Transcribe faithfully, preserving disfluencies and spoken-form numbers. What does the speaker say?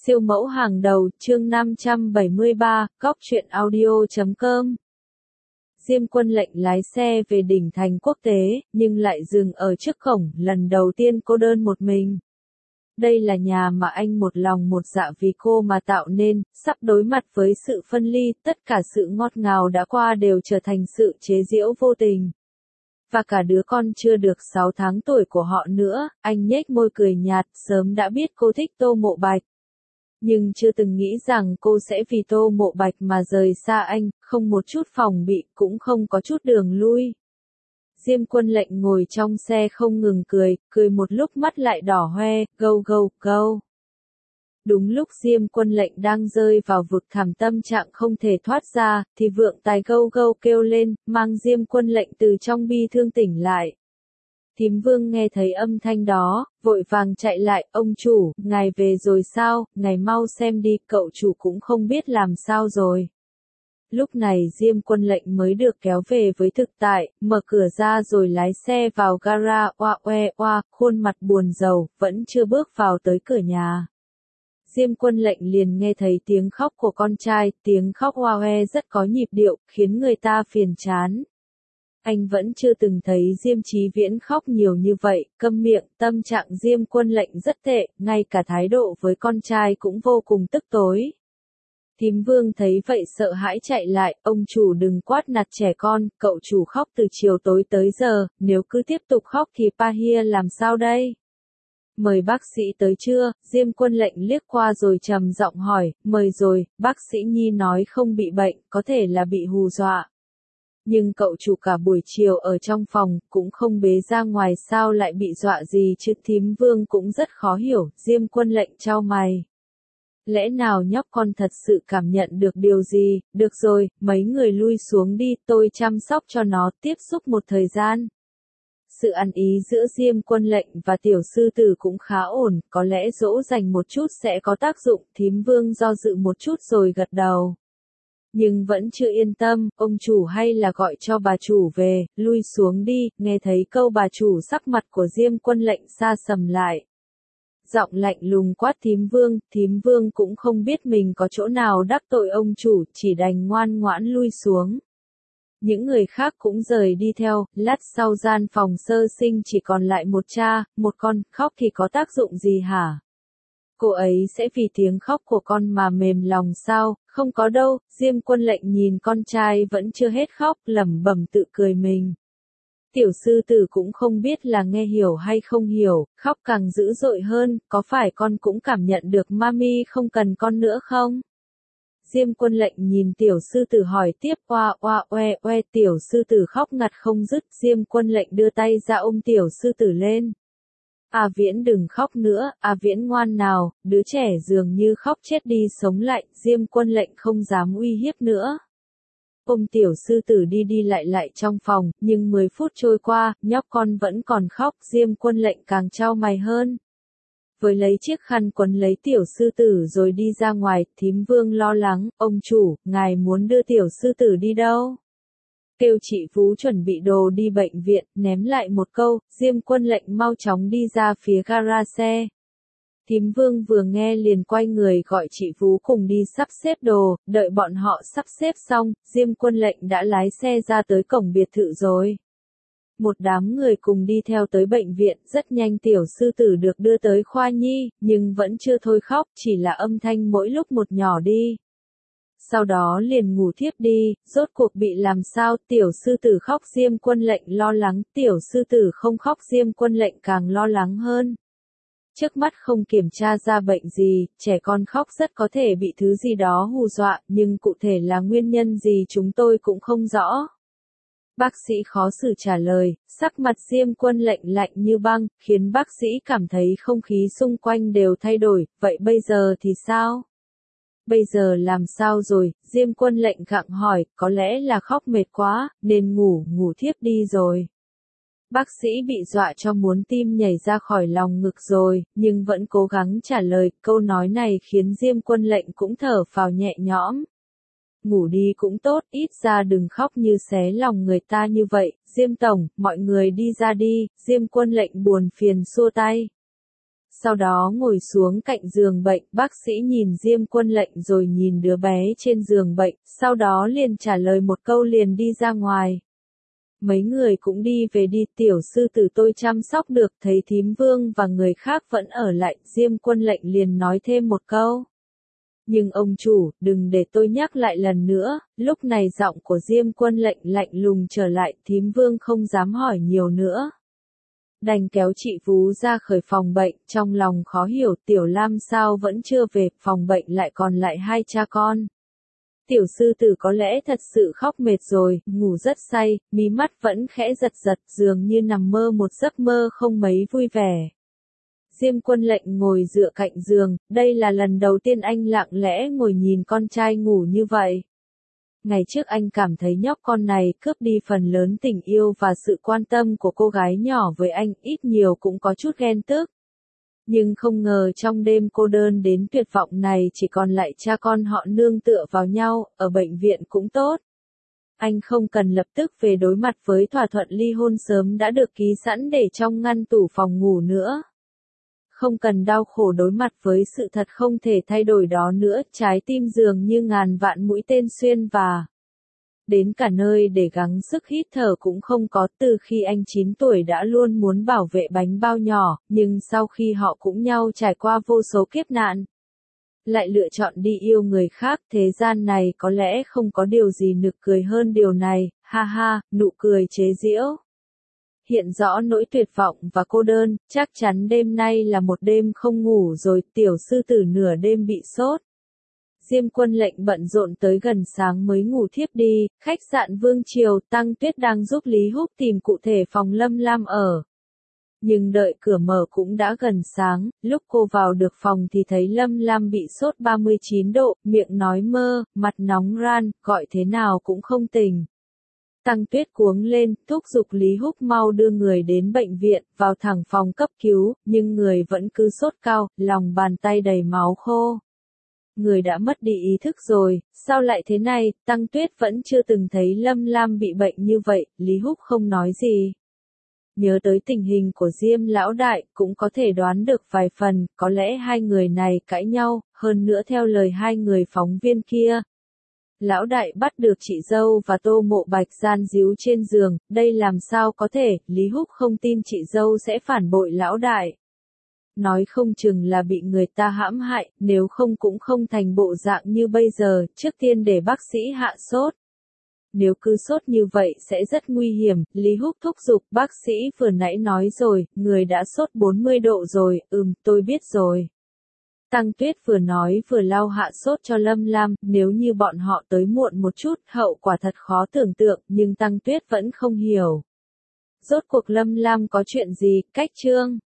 Siêu mẫu hàng đầu, chương năm trăm bảy mươi ba, góc truyện audio chấm com. Diêm Quân lệnh lái xe về đỉnh thành quốc tế, nhưng lại dừng ở trước cổng, lần đầu tiên cô đơn một mình. Đây là nhà mà anh một lòng một dạ vì cô mà tạo nên, sắp đối mặt với sự phân ly, tất cả sự ngọt ngào đã qua đều trở thành sự chế giễu vô tình. Và cả đứa con chưa được sáu tháng tuổi của họ nữa, anh nhếch môi cười nhạt, sớm đã biết cô thích Tô Mộ Bạch. Nhưng chưa từng nghĩ rằng cô sẽ vì Tô Mộ Bạch mà rời xa anh, không một chút phòng bị, cũng không có chút đường lui. Diêm Quân lệnh ngồi trong xe không ngừng cười, cười một lúc mắt lại đỏ hoe, gâu gâu, gâu. Đúng lúc Diêm Quân lệnh đang rơi vào vực thẳm tâm trạng không thể thoát ra, thì vượng tài gâu gâu kêu lên, mang Diêm Quân lệnh từ trong bi thương tỉnh lại. Thím Vương nghe thấy âm thanh đó, vội vàng chạy lại, ông chủ, ngài về rồi sao, ngài mau xem đi, cậu chủ cũng không biết làm sao rồi. Lúc này Diêm Quân lệnh mới được kéo về với thực tại, mở cửa ra rồi lái xe vào gara, oa oe oa, khuôn mặt buồn rầu, vẫn chưa bước vào tới cửa nhà. Diêm Quân lệnh liền nghe thấy tiếng khóc của con trai, tiếng khóc oa oe rất có nhịp điệu, khiến người ta phiền chán. Anh vẫn chưa từng thấy Diêm Chí Viễn khóc nhiều như vậy, câm miệng, tâm trạng Diêm Quân lệnh rất tệ, ngay cả thái độ với con trai cũng vô cùng tức tối. Thím Vương thấy vậy sợ hãi chạy lại, ông chủ đừng quát nạt trẻ con, cậu chủ khóc từ chiều tối tới giờ, nếu cứ tiếp tục khóc thì Pahia làm sao đây? Mời bác sĩ tới chưa? Diêm Quân lệnh liếc qua rồi trầm giọng hỏi, mời rồi, bác sĩ Nhi nói không bị bệnh, có thể là bị hù dọa. Nhưng cậu chủ cả buổi chiều ở trong phòng, cũng không bế ra ngoài sao lại bị dọa gì chứ? Thím Vương cũng rất khó hiểu, Diêm Quân lệnh chau mày. Lẽ nào nhóc con thật sự cảm nhận được điều gì? Được rồi, mấy người lui xuống đi, tôi chăm sóc cho nó, tiếp xúc một thời gian. Sự ăn ý giữa Diêm Quân lệnh và tiểu sư tử cũng khá ổn, có lẽ dỗ dành một chút sẽ có tác dụng, thím Vương do dự một chút rồi gật đầu. Nhưng vẫn chưa yên tâm, ông chủ hay là gọi cho bà chủ về, lui xuống đi, nghe thấy câu bà chủ sắc mặt của Diêm Quân lệnh sa sầm lại. Giọng lạnh lùng quát thím Vương, thím Vương cũng không biết mình có chỗ nào đắc tội ông chủ, chỉ đành ngoan ngoãn lui xuống. Những người khác cũng rời đi theo, lát sau gian phòng sơ sinh chỉ còn lại một cha, một con, khóc thì có tác dụng gì hả? Cô ấy sẽ vì tiếng khóc của con mà mềm lòng sao? Không có đâu. Diêm Quân lệnh nhìn con trai vẫn chưa hết khóc, lẩm bẩm tự cười mình. Tiểu sư tử cũng không biết là nghe hiểu hay không hiểu, khóc càng dữ dội hơn, có phải con cũng cảm nhận được mami không cần con nữa không? Diêm Quân lệnh nhìn tiểu sư tử hỏi tiếp, oa oa oe oe, tiểu sư tử khóc ngặt không dứt, Diêm Quân lệnh đưa tay ra ôm tiểu sư tử lên. A Viễn đừng khóc nữa, A Viễn ngoan nào, đứa trẻ dường như khóc chết đi sống lại, Diêm Quân lệnh không dám uy hiếp nữa. Ôm tiểu sư tử đi đi lại lại trong phòng, nhưng mười phút trôi qua, nhóc con vẫn còn khóc, Diêm Quân lệnh càng chau mày hơn. Với lấy chiếc khăn quấn lấy tiểu sư tử rồi đi ra ngoài, thím Vương lo lắng, ông chủ, ngài muốn đưa tiểu sư tử đi đâu? Kêu chị Phú chuẩn bị đồ đi bệnh viện, ném lại một câu, Diêm Quân lệnh mau chóng đi ra phía gara xe. Thím Vương vừa nghe liền quay người gọi chị Phú cùng đi sắp xếp đồ, đợi bọn họ sắp xếp xong, Diêm Quân lệnh đã lái xe ra tới cổng biệt thự rồi. Một đám người cùng đi theo tới bệnh viện, rất nhanh tiểu sư tử được đưa tới khoa nhi, nhưng vẫn chưa thôi khóc, chỉ là âm thanh mỗi lúc một nhỏ đi. Sau đó liền ngủ thiếp đi, rốt cuộc bị làm sao, tiểu sư tử khóc Diêm Quân lệnh lo lắng, tiểu sư tử không khóc Diêm Quân lệnh càng lo lắng hơn. Trước mắt không kiểm tra ra bệnh gì, trẻ con khóc rất có thể bị thứ gì đó hù dọa, nhưng cụ thể là nguyên nhân gì chúng tôi cũng không rõ. Bác sĩ khó xử trả lời, sắc mặt Diêm Quân lệnh lạnh như băng, khiến bác sĩ cảm thấy không khí xung quanh đều thay đổi, vậy bây giờ thì sao? Bây giờ làm sao rồi? Diêm Quân lệnh gặng hỏi, có lẽ là khóc mệt quá, nên ngủ, ngủ thiếp đi rồi. Bác sĩ bị dọa cho muốn tim nhảy ra khỏi lòng ngực rồi, nhưng vẫn cố gắng trả lời, câu nói này khiến Diêm Quân lệnh cũng thở phào nhẹ nhõm. Ngủ đi cũng tốt, ít ra đừng khóc như xé lòng người ta như vậy, Diêm tổng, mọi người đi ra đi, Diêm Quân lệnh buồn phiền xua tay. sau đó ngồi xuống cạnh giường bệnh, bác sĩ nhìn Diêm Quân Lệnh rồi nhìn đứa bé trên giường bệnh, sau đó liền trả lời một câu liền đi ra ngoài. Mấy người cũng đi về đi, tiểu sư tử tôi chăm sóc được, thấy thím Vương và người khác vẫn ở lại, Diêm Quân Lệnh liền nói thêm một câu. Nhưng ông chủ, đừng để tôi nhắc lại lần nữa, lúc này giọng của Diêm Quân Lệnh lạnh lùng trở lại, thím Vương không dám hỏi nhiều nữa. Đành kéo chị Vú ra khỏi phòng bệnh, trong lòng khó hiểu Tiểu Lam sao vẫn chưa về, phòng bệnh lại còn lại hai cha con. Tiểu sư tử có lẽ thật sự khóc mệt rồi, ngủ rất say, mí mắt vẫn khẽ giật giật, dường như nằm mơ một giấc mơ không mấy vui vẻ. Diêm Quân Lệnh ngồi dựa cạnh giường, đây là lần đầu tiên anh lặng lẽ ngồi nhìn con trai ngủ như vậy. Ngày trước anh cảm thấy nhóc con này cướp đi phần lớn tình yêu và sự quan tâm của cô gái nhỏ với anh, ít nhiều cũng có chút ghen tức. Nhưng không ngờ trong đêm cô đơn đến tuyệt vọng này chỉ còn lại cha con họ nương tựa vào nhau, ở bệnh viện cũng tốt. Anh không cần lập tức về đối mặt với thỏa thuận ly hôn sớm đã được ký sẵn để trong ngăn tủ phòng ngủ nữa. Không cần đau khổ đối mặt với sự thật không thể thay đổi đó nữa, trái tim dường như ngàn vạn mũi tên xuyên và đến cả nơi để gắng sức hít thở cũng không có. Từ khi anh chín tuổi đã luôn muốn bảo vệ bánh bao nhỏ, nhưng sau khi họ cũng nhau trải qua vô số kiếp nạn, lại lựa chọn đi yêu người khác. Thế gian này có lẽ không có điều gì nực cười hơn điều này, ha ha, nụ cười chế giễu. Hiện rõ nỗi tuyệt vọng và cô đơn, chắc chắn đêm nay là một đêm không ngủ rồi, tiểu sư tử nửa đêm bị sốt. Diêm Quân Lệnh bận rộn tới gần sáng mới ngủ thiếp đi, khách sạn Vương Triều, Tăng Tuyết đang giúp Lý Húc tìm cụ thể phòng Lâm Lam ở. Nhưng đợi cửa mở cũng đã gần sáng, lúc cô vào được phòng thì thấy Lâm Lam bị sốt ba mươi chín độ, miệng nói mơ, mặt nóng ran, gọi thế nào cũng không tỉnh. Tăng Tuyết cuống lên, thúc giục Lý Húc mau đưa người đến bệnh viện, vào thẳng phòng cấp cứu, nhưng người vẫn cứ sốt cao, lòng bàn tay đầy máu khô. Người đã mất đi ý thức rồi, sao lại thế này? Tăng Tuyết vẫn chưa từng thấy Lâm Lam bị bệnh như vậy, Lý Húc không nói gì. Nhớ tới tình hình của Diêm lão đại, cũng có thể đoán được vài phần, có lẽ hai người này cãi nhau, hơn nữa theo lời hai người phóng viên kia. Lão đại bắt được chị dâu và Tô Mộ Bạch gian díu trên giường, đây làm sao có thể, Lý Húc không tin chị dâu sẽ phản bội lão đại. Nói không chừng là bị người ta hãm hại, nếu không cũng không thành bộ dạng như bây giờ, trước tiên để bác sĩ hạ sốt. Nếu cứ sốt như vậy sẽ rất nguy hiểm, Lý Húc thúc giục, bác sĩ vừa nãy nói rồi, người đã sốt bốn mươi độ rồi, ừm, tôi biết rồi. Tăng Tuyết vừa nói vừa lau hạ sốt cho Lâm Lam, nếu như bọn họ tới muộn một chút, hậu quả thật khó tưởng tượng, nhưng Tăng Tuyết vẫn không hiểu. Rốt cuộc Lâm Lam có chuyện gì, cách chương.